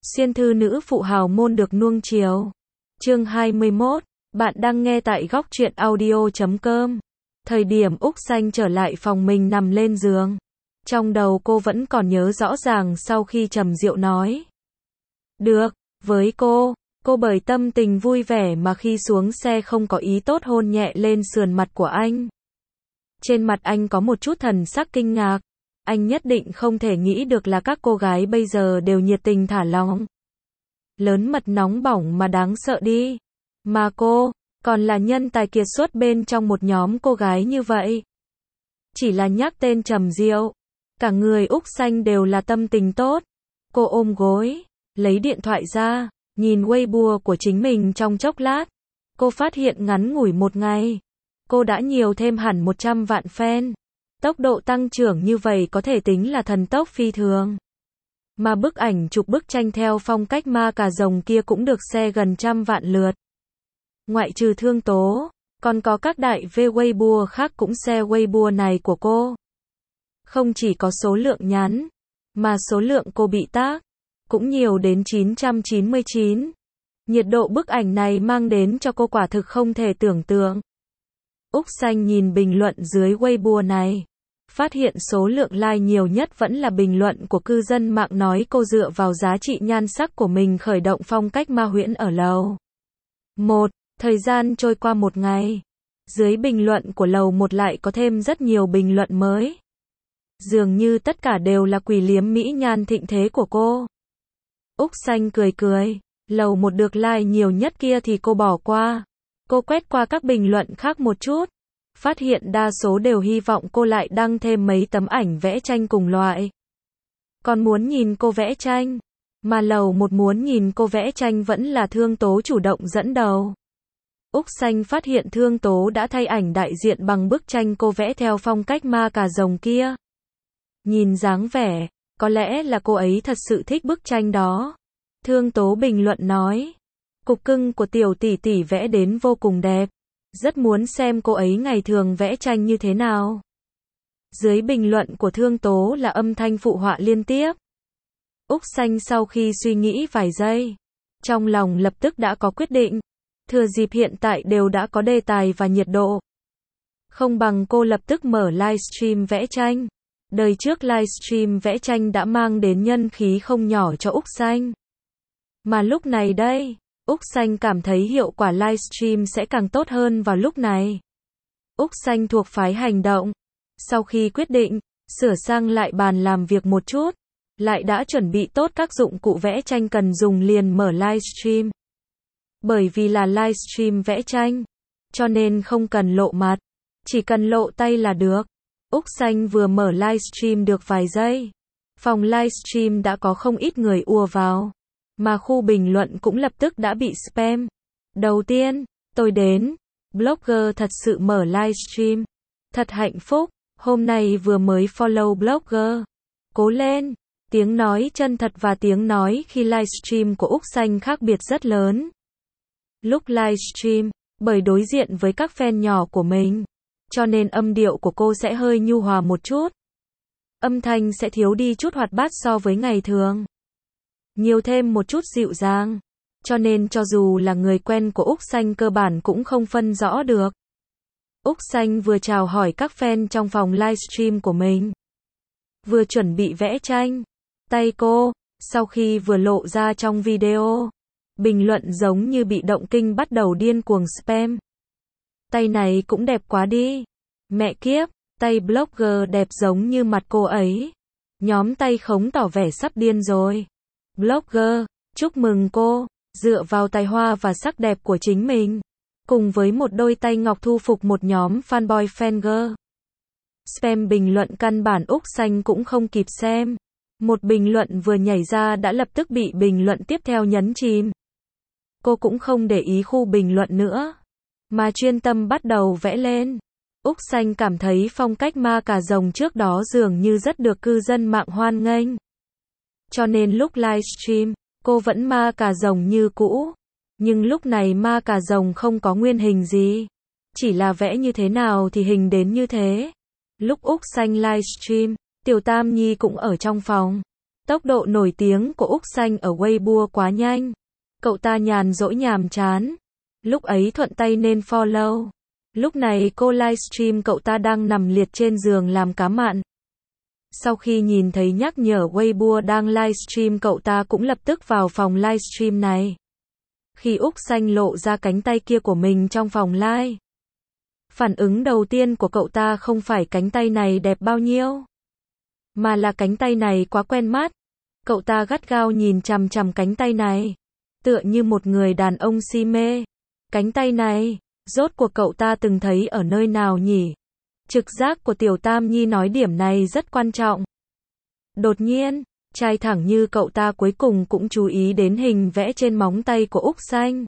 Xuyên thư nữ phụ hào môn được nuông chiều. Chương 21. Bạn đang nghe tại góc truyện audio.com. Thời điểm Úc Xanh trở lại phòng mình nằm lên giường. Trong đầu cô vẫn còn nhớ rõ ràng sau khi Trầm Diệu nói được với cô bởi tâm tình vui vẻ mà khi xuống xe không có ý tốt hôn nhẹ lên sườn mặt của anh. Trên mặt anh có một chút thần sắc kinh ngạc. Anh nhất định không thể nghĩ được là các cô gái bây giờ đều nhiệt tình thả lỏng. Lớn mật nóng bỏng mà đáng sợ đi. Mà cô, còn là nhân tài kiệt xuất bên trong một nhóm cô gái như vậy. Chỉ là nhắc tên Trầm Diệu, cả người Úc Xanh đều là tâm tình tốt. Cô ôm gối, lấy điện thoại ra, nhìn Weibo của chính mình trong chốc lát. Cô phát hiện ngắn ngủi một ngày, cô đã nhiều thêm hẳn 100 vạn fan. Tốc độ tăng trưởng như vậy có thể tính là thần tốc phi thường. Mà bức ảnh chụp bức tranh theo phong cách ma cà rồng kia cũng được share gần 100 vạn lượt. Ngoại trừ Thương Tố, còn có các đại V Weibo khác cũng share Weibo này của cô. Không chỉ có số lượng nhắn, mà số lượng cô bị tag cũng nhiều đến 999. Nhiệt độ bức ảnh này mang đến cho cô quả thực không thể tưởng tượng. Úc Xanh nhìn bình luận dưới Weibo này, phát hiện số lượng like nhiều nhất vẫn là bình luận của cư dân mạng nói cô dựa vào giá trị nhan sắc của mình khởi động phong cách ma huyễn ở lầu 1. Thời gian trôi qua một ngày, dưới bình luận của lầu 1 lại có thêm rất nhiều bình luận mới. Dường như tất cả đều là quỷ liếm mỹ nhan thịnh thế của cô. Úc Xanh cười cười, lầu 1 được like nhiều nhất kia thì cô bỏ qua. Cô quét qua các bình luận khác một chút, phát hiện đa số đều hy vọng cô lại đăng thêm mấy tấm ảnh vẽ tranh cùng loại. Còn muốn nhìn cô vẽ tranh, mà lầu 1 muốn nhìn cô vẽ tranh vẫn là Thương Tố chủ động dẫn đầu. Úc Xanh phát hiện Thương Tố đã thay ảnh đại diện bằng bức tranh cô vẽ theo phong cách ma cà rồng kia. Nhìn dáng vẻ, có lẽ là cô ấy thật sự thích bức tranh đó. Thương Tố bình luận nói, cục cưng của tiểu tỷ tỷ vẽ đến vô cùng đẹp. Rất muốn xem cô ấy ngày thường vẽ tranh như thế nào. Dưới bình luận của Thương Tố là âm thanh phụ họa liên tiếp. Úc Xanh sau khi suy nghĩ vài giây, trong lòng lập tức đã có quyết định. Thừa dịp hiện tại đều đã có đề tài và nhiệt độ, không bằng cô lập tức mở livestream vẽ tranh. Đời trước livestream vẽ tranh đã mang đến nhân khí không nhỏ cho Úc Xanh. Mà lúc này đây, Úc Xanh cảm thấy hiệu quả livestream sẽ càng tốt hơn vào lúc này. Úc Xanh thuộc phái hành động. Sau khi quyết định, sửa sang lại bàn làm việc một chút, lại đã chuẩn bị tốt các dụng cụ vẽ tranh cần dùng liền mở livestream. Bởi vì là livestream vẽ tranh, cho nên không cần lộ mặt, chỉ cần lộ tay là được. Úc Xanh vừa mở livestream được vài giây, phòng livestream đã có không ít người ùa vào. Mà khu bình luận cũng lập tức đã bị spam. Đầu tiên, tôi đến. Blogger thật sự mở livestream. Thật hạnh phúc. Hôm nay vừa mới follow blogger. Cố lên. Tiếng nói chân thật và tiếng nói khi livestream của Úc Xanh khác biệt rất lớn. Lúc livestream, bởi đối diện với các fan nhỏ của mình, cho nên âm điệu của cô sẽ hơi nhu hòa một chút. Âm thanh sẽ thiếu đi chút hoạt bát so với ngày thường. Nhiều thêm một chút dịu dàng, cho nên cho dù là người quen của Úc Xanh cơ bản cũng không phân rõ được. Úc Xanh vừa chào hỏi các fan trong phòng livestream của mình, vừa chuẩn bị vẽ tranh. Tay cô, sau khi vừa lộ ra trong video, bình luận giống như bị động kinh bắt đầu điên cuồng spam. Tay này cũng đẹp quá đi. Mẹ kiếp, tay blogger đẹp giống như mặt cô ấy. Nhóm tay khống tỏ vẻ sắp điên rồi. Blogger, chúc mừng cô, dựa vào tài hoa và sắc đẹp của chính mình, cùng với một đôi tay ngọc thu phục một nhóm fanboy fangirl. Spam bình luận căn bản Úc Xanh cũng không kịp xem. Một bình luận vừa nhảy ra đã lập tức bị bình luận tiếp theo nhấn chìm. Cô cũng không để ý khu bình luận nữa, mà chuyên tâm bắt đầu vẽ lên. Úc Xanh cảm thấy phong cách ma cà rồng trước đó dường như rất được cư dân mạng hoan nghênh. Cho nên lúc livestream, cô vẫn ma cà rồng như cũ. Nhưng lúc này ma cà rồng không có nguyên hình gì. Chỉ là vẽ như thế nào thì hình đến như thế. Lúc Úc Xanh livestream, Tiểu Tam Nhi cũng ở trong phòng. Tốc độ nổi tiếng của Úc Xanh ở Weibo quá nhanh. Cậu ta nhàn rỗi nhàm chán. Lúc ấy thuận tay nên follow. Lúc này cô livestream cậu ta đang nằm liệt trên giường làm cá mặn. Sau khi nhìn thấy nhắc nhở Weibo đang livestream, cậu ta cũng lập tức vào phòng livestream này. Khi Úc Xanh lộ ra cánh tay kia của mình trong phòng live, phản ứng đầu tiên của cậu ta không phải cánh tay này đẹp bao nhiêu, mà là cánh tay này quá quen mắt. Cậu ta gắt gao nhìn chằm chằm cánh tay này, tựa như một người đàn ông si mê. Cánh tay này, rốt cuộc cậu ta từng thấy ở nơi nào nhỉ? Trực giác của Tiểu Tam Nhi nói điểm này rất quan trọng. Đột nhiên, trai thẳng như cậu ta cuối cùng cũng chú ý đến hình vẽ trên móng tay của Úc Xanh.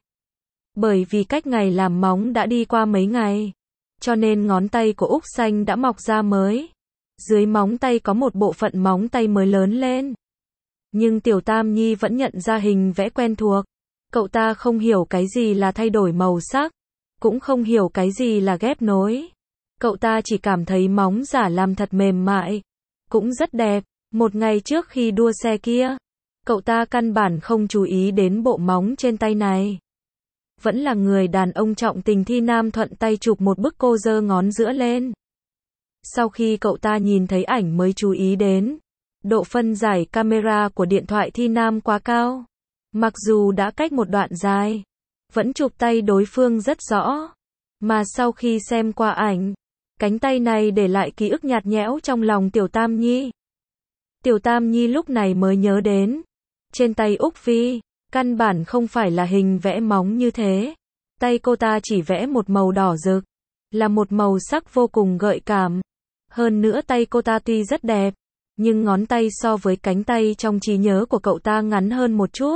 Bởi vì cách ngày làm móng đã đi qua mấy ngày, cho nên ngón tay của Úc Xanh đã mọc ra mới. Dưới móng tay có một bộ phận móng tay mới lớn lên. Nhưng Tiểu Tam Nhi vẫn nhận ra hình vẽ quen thuộc. Cậu ta không hiểu cái gì là thay đổi màu sắc, cũng không hiểu cái gì là ghép nối. Cậu ta chỉ cảm thấy móng giả làm thật mềm mại, cũng rất đẹp. Một ngày trước khi đua xe kia, cậu ta căn bản không chú ý đến bộ móng trên tay này. Vẫn là người đàn ông trọng tình Thi Nam thuận tay chụp một bức cô giơ ngón giữa lên. Sau khi cậu ta nhìn thấy ảnh mới chú ý đến, độ phân giải camera của điện thoại Thi Nam quá cao. Mặc dù đã cách một đoạn dài, vẫn chụp tay đối phương rất rõ. Mà sau khi xem qua ảnh, cánh tay này để lại ký ức nhạt nhẽo trong lòng Tiểu Tam Nhi. Tiểu Tam Nhi lúc này mới nhớ đến, trên tay Úc Phi, căn bản không phải là hình vẽ móng như thế. Tay cô ta chỉ vẽ một màu đỏ rực, là một màu sắc vô cùng gợi cảm. Hơn nữa tay cô ta tuy rất đẹp, nhưng ngón tay so với cánh tay trong trí nhớ của cậu ta ngắn hơn một chút.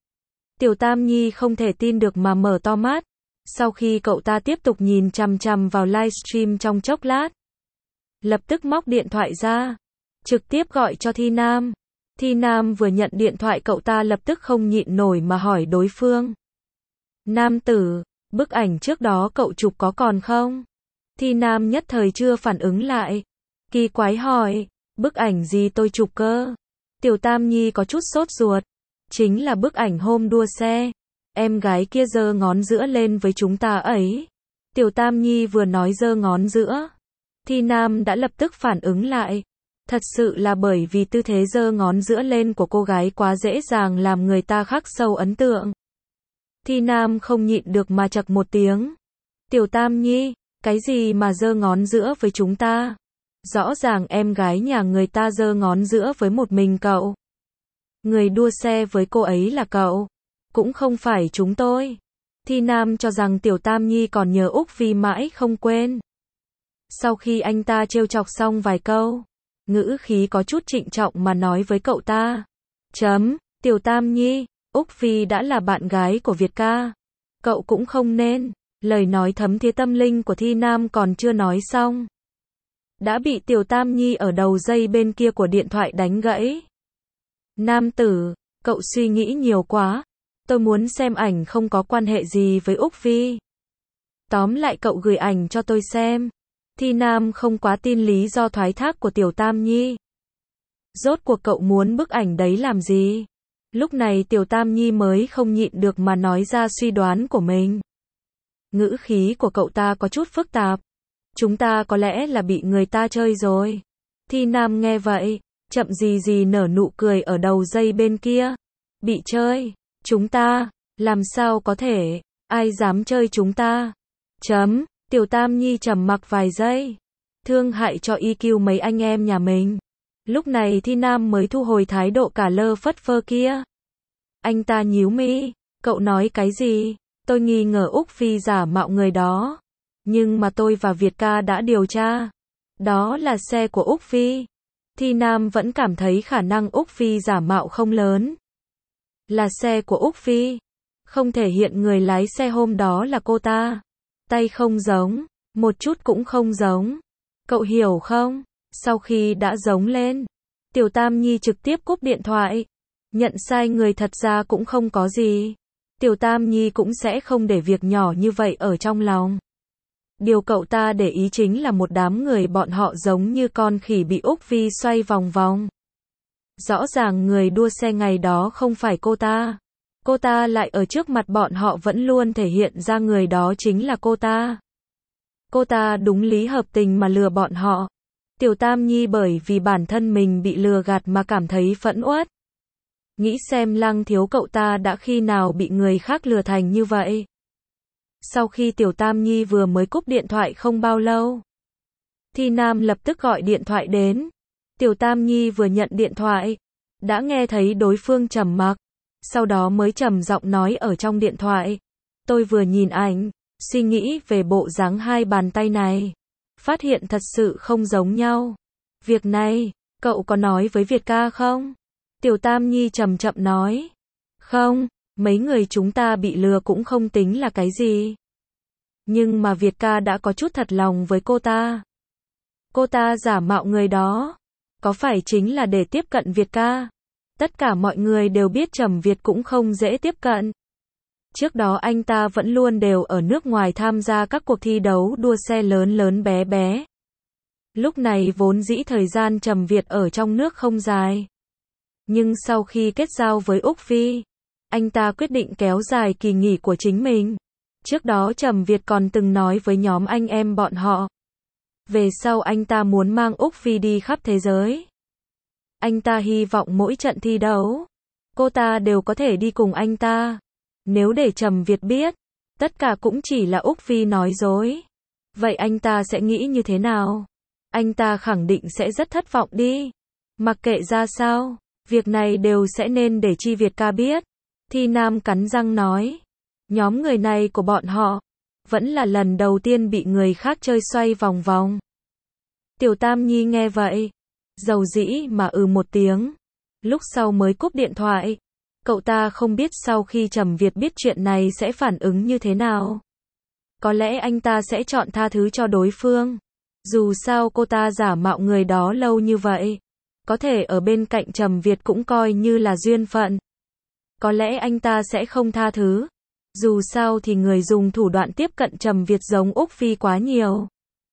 Tiểu Tam Nhi không thể tin được mà mở to mắt. Sau khi cậu ta tiếp tục nhìn chằm chằm vào livestream trong chốc lát, lập tức móc điện thoại ra, trực tiếp gọi cho Thi Nam. Thi Nam vừa nhận điện thoại cậu ta lập tức không nhịn nổi mà hỏi đối phương. Nam tử, bức ảnh trước đó cậu chụp có còn không? Thi Nam nhất thời chưa phản ứng lại. Kỳ quái hỏi, bức ảnh gì tôi chụp cơ? Tiểu Tam Nhi có chút sốt ruột. Chính là bức ảnh hôm đua xe. Em gái kia giơ ngón giữa lên với chúng ta ấy. Tiểu Tam Nhi vừa nói giơ ngón giữa, Thi Nam đã lập tức phản ứng lại. Thật sự là bởi vì tư thế giơ ngón giữa lên của cô gái quá dễ dàng làm người ta khắc sâu ấn tượng. Thi Nam không nhịn được mà chậc một tiếng. Tiểu Tam Nhi, cái gì mà giơ ngón giữa với chúng ta? Rõ ràng em gái nhà người ta giơ ngón giữa với một mình cậu. Người đua xe với cô ấy là cậu, cũng không phải chúng tôi. Thi Nam cho rằng Tiểu Tam Nhi còn nhớ Úc Phi mãi không quên. Sau khi anh ta trêu chọc xong vài câu, ngữ khí có chút trịnh trọng mà nói với cậu ta. Tiểu Tam Nhi, Úc Phi đã là bạn gái của Việt ca. Cậu cũng không nên. Lời nói thấm thía tâm linh của Thi Nam còn chưa nói xong, đã bị Tiểu Tam Nhi ở đầu dây bên kia của điện thoại đánh gãy. Nam tử, cậu suy nghĩ nhiều quá. Tôi muốn xem ảnh không có quan hệ gì với Úc Phi. Tóm lại cậu gửi ảnh cho tôi xem. Thi Nam không quá tin lý do thoái thác của Tiểu Tam Nhi. Rốt cuộc cậu muốn bức ảnh đấy làm gì? Lúc này Tiểu Tam Nhi mới không nhịn được mà nói ra suy đoán của mình. Ngữ khí của cậu ta có chút phức tạp. Chúng ta có lẽ là bị người ta chơi rồi. Thi Nam nghe vậy, chậm gì nở nụ cười ở đầu dây bên kia. Bị chơi? Chúng ta? Làm sao có thể? Ai dám chơi chúng ta? Tiểu Tam Nhi trầm mặc vài giây. Thương hại cho EQ mấy anh em nhà mình. Lúc này Thi Nam mới thu hồi thái độ cả lơ phất phơ kia. Anh ta nhíu mi. Cậu nói cái gì? Tôi nghi ngờ Úc Phi giả mạo người đó. Nhưng mà tôi và Việt ca đã điều tra. Đó là xe của Úc Phi. Thi Nam vẫn cảm thấy khả năng Úc Phi giả mạo không lớn. Là xe của Úc Phi. Không thể hiện người lái xe hôm đó là cô ta. Tay không giống. Một chút cũng không giống. Cậu hiểu không? Sau khi đã giống lên, Tiểu Tam Nhi trực tiếp cúp điện thoại. Nhận sai người thật ra cũng không có gì. Tiểu Tam Nhi cũng sẽ không để việc nhỏ như vậy ở trong lòng. Điều cậu ta để ý chính là một đám người bọn họ giống như con khỉ bị Úc Phi xoay vòng vòng. Rõ ràng người đua xe ngày đó không phải cô ta. Cô ta lại ở trước mặt bọn họ vẫn luôn thể hiện ra người đó chính là cô ta. Cô ta đúng lý hợp tình mà lừa bọn họ. Tiểu Tam Nhi bởi vì bản thân mình bị lừa gạt mà cảm thấy phẫn uất. Nghĩ xem Lăng Thiếu cậu ta đã khi nào bị người khác lừa thành như vậy. Sau khi Tiểu Tam Nhi vừa mới cúp điện thoại không bao lâu, Thi Nam lập tức gọi điện thoại đến. Tiểu Tam Nhi vừa nhận điện thoại, đã nghe thấy đối phương trầm mặc, sau đó mới trầm giọng nói ở trong điện thoại. Tôi vừa nhìn ảnh, suy nghĩ về bộ dáng hai bàn tay này, phát hiện thật sự không giống nhau. Việc này, cậu có nói với Việt ca không? Tiểu Tam Nhi chậm chậm nói. Không, mấy người chúng ta bị lừa cũng không tính là cái gì. Nhưng mà Việt ca đã có chút thật lòng với cô ta. Cô ta giả mạo người đó, có phải chính là để tiếp cận Việt ca? Tất cả mọi người đều biết Trầm Việt cũng không dễ tiếp cận. Trước đó anh ta vẫn luôn đều ở nước ngoài tham gia các cuộc thi đấu đua xe lớn lớn bé bé. Lúc này vốn dĩ thời gian Trầm Việt ở trong nước không dài. Nhưng sau khi kết giao với Úc Phi, anh ta quyết định kéo dài kỳ nghỉ của chính mình. Trước đó Trầm Việt còn từng nói với nhóm anh em bọn họ. Về sau anh ta muốn mang Úc Phi đi khắp thế giới. Anh ta hy vọng mỗi trận thi đấu, cô ta đều có thể đi cùng anh ta. Nếu để Trầm Việt biết, tất cả cũng chỉ là Úc Phi nói dối. Vậy anh ta sẽ nghĩ như thế nào? Anh ta khẳng định sẽ rất thất vọng đi. Mặc kệ ra sao, việc này đều sẽ nên để Chi Việt ca biết. Thi Nam cắn răng nói. Nhóm người này của bọn họ, vẫn là lần đầu tiên bị người khác chơi xoay vòng vòng. Tiểu Tam Nhi nghe vậy, dầu dĩ mà một tiếng. Lúc sau mới cúp điện thoại. Cậu ta không biết sau khi Trầm Việt biết chuyện này sẽ phản ứng như thế nào. Có lẽ anh ta sẽ chọn tha thứ cho đối phương. Dù sao cô ta giả mạo người đó lâu như vậy, có thể ở bên cạnh Trầm Việt cũng coi như là duyên phận. Có lẽ anh ta sẽ không tha thứ. Dù sao thì người dùng thủ đoạn tiếp cận Trầm Việt giống Úc Phi quá nhiều.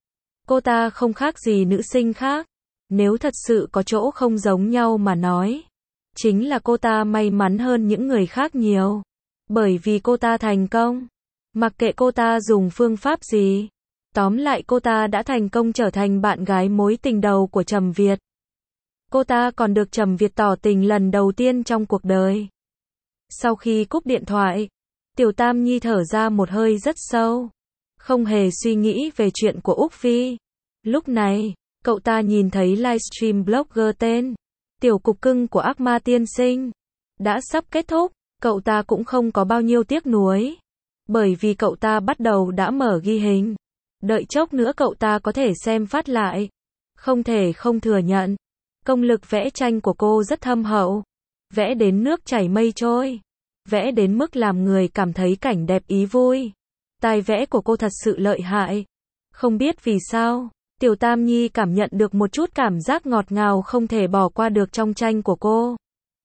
Cô ta không khác gì nữ sinh khác. Nếu thật sự có chỗ không giống nhau mà nói, chính là cô ta may mắn hơn những người khác nhiều. Bởi vì cô ta thành công. Mặc kệ cô ta dùng phương pháp gì. Tóm lại cô ta đã thành công trở thành bạn gái mối tình đầu của Trầm Việt. Cô ta còn được Trầm Việt tỏ tình lần đầu tiên trong cuộc đời. Sau khi cúp điện thoại, Tiểu Tam Nhi thở ra một hơi rất sâu. Không hề suy nghĩ về chuyện của Úc Phi. Lúc này, cậu ta nhìn thấy livestream blogger tên Tiểu Cục Cưng của Ác Ma Tiên Sinh đã sắp kết thúc. Cậu ta cũng không có bao nhiêu tiếc nuối. Bởi vì cậu ta bắt đầu đã mở ghi hình. Đợi chốc nữa cậu ta có thể xem phát lại. Không thể không thừa nhận. Công lực vẽ tranh của cô rất thâm hậu. Vẽ đến nước chảy mây trôi. Vẽ đến mức làm người cảm thấy cảnh đẹp ý vui. Tài vẽ của cô thật sự lợi hại. Không biết vì sao, Tiểu Tam Nhi cảm nhận được một chút cảm giác ngọt ngào không thể bỏ qua được trong tranh của cô.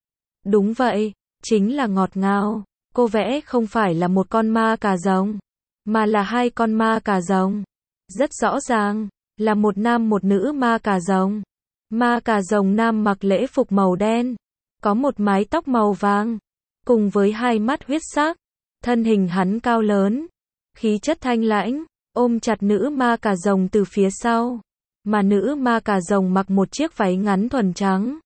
Đúng vậy, chính là ngọt ngào. Cô vẽ không phải là một con ma cà rồng, mà là hai con ma cà rồng. Rất rõ ràng, là một nam một nữ ma cà rồng. Ma cà rồng nam mặc lễ phục màu đen, có một mái tóc màu vàng, cùng với hai mắt huyết sắc. Thân hình hắn cao lớn, khí chất thanh lãnh, ôm chặt nữ ma cà rồng từ phía sau. Mà nữ ma cà rồng mặc một chiếc váy ngắn thuần trắng,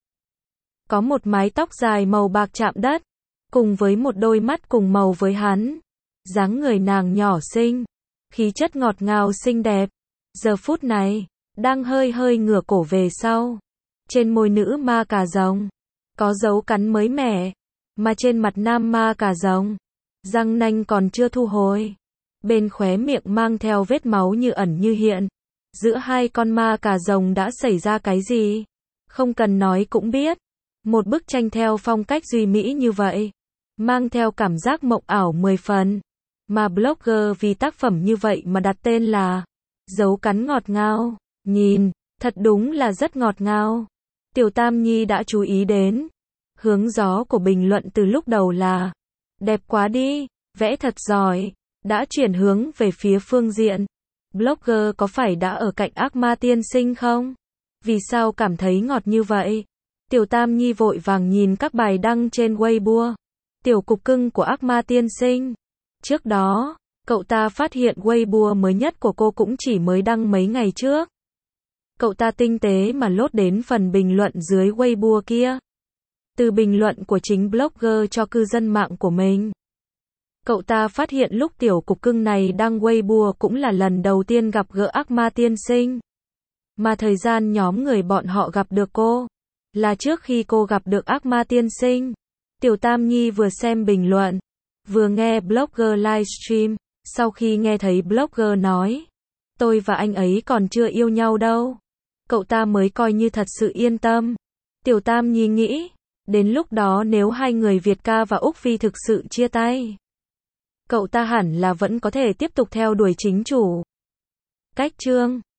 có một mái tóc dài màu bạc chạm đất, cùng với một đôi mắt cùng màu với hắn. Dáng người nàng nhỏ xinh, khí chất ngọt ngào xinh đẹp. Giờ phút này, đang hơi hơi ngửa cổ về sau. Trên môi nữ ma cà rồng, có dấu cắn mới mẻ. Mà trên mặt nam ma cà rồng, răng nanh còn chưa thu hồi. Bên khóe miệng mang theo vết máu như ẩn như hiện. Giữa hai con ma cà rồng đã xảy ra cái gì? Không cần nói cũng biết. Một bức tranh theo phong cách duy mỹ như vậy, mang theo cảm giác mộng ảo 10 phần. Mà blogger vì tác phẩm như vậy mà đặt tên là Dấu cắn ngọt ngào. Nhìn, thật đúng là rất ngọt ngào. Tiểu Tam Nhi đã chú ý đến. Hướng gió của bình luận từ lúc đầu là đẹp quá đi, vẽ thật giỏi, đã chuyển hướng về phía phương diện blogger có phải đã ở cạnh Ác Ma Tiên Sinh không? Vì sao cảm thấy ngọt như vậy? Tiểu Tam Nhi vội vàng nhìn các bài đăng trên Weibo. Tiểu cục cưng của ác ma tiên sinh. Trước đó, cậu ta phát hiện Weibo mới nhất của cô cũng chỉ mới đăng mấy ngày trước. Cậu ta tinh tế mà lốt đến phần bình luận dưới Weibo kia. Từ bình luận của chính blogger cho cư dân mạng của mình. Cậu ta phát hiện lúc tiểu cục cưng này đăng Weibo cũng là lần đầu tiên gặp gỡ ác ma tiên sinh. Mà thời gian nhóm người bọn họ gặp được cô là trước khi cô gặp được ác ma tiên sinh. Tiểu Tam Nhi vừa xem bình luận, vừa nghe blogger livestream. Sau khi nghe thấy blogger nói, tôi và anh ấy còn chưa yêu nhau đâu, cậu ta mới coi như thật sự yên tâm. Tiểu Tam Nhi nghĩ, đến lúc đó nếu hai người Việt Ca và Úc Phi thực sự chia tay, cậu ta hẳn là vẫn có thể tiếp tục theo đuổi chính chủ. Cách chương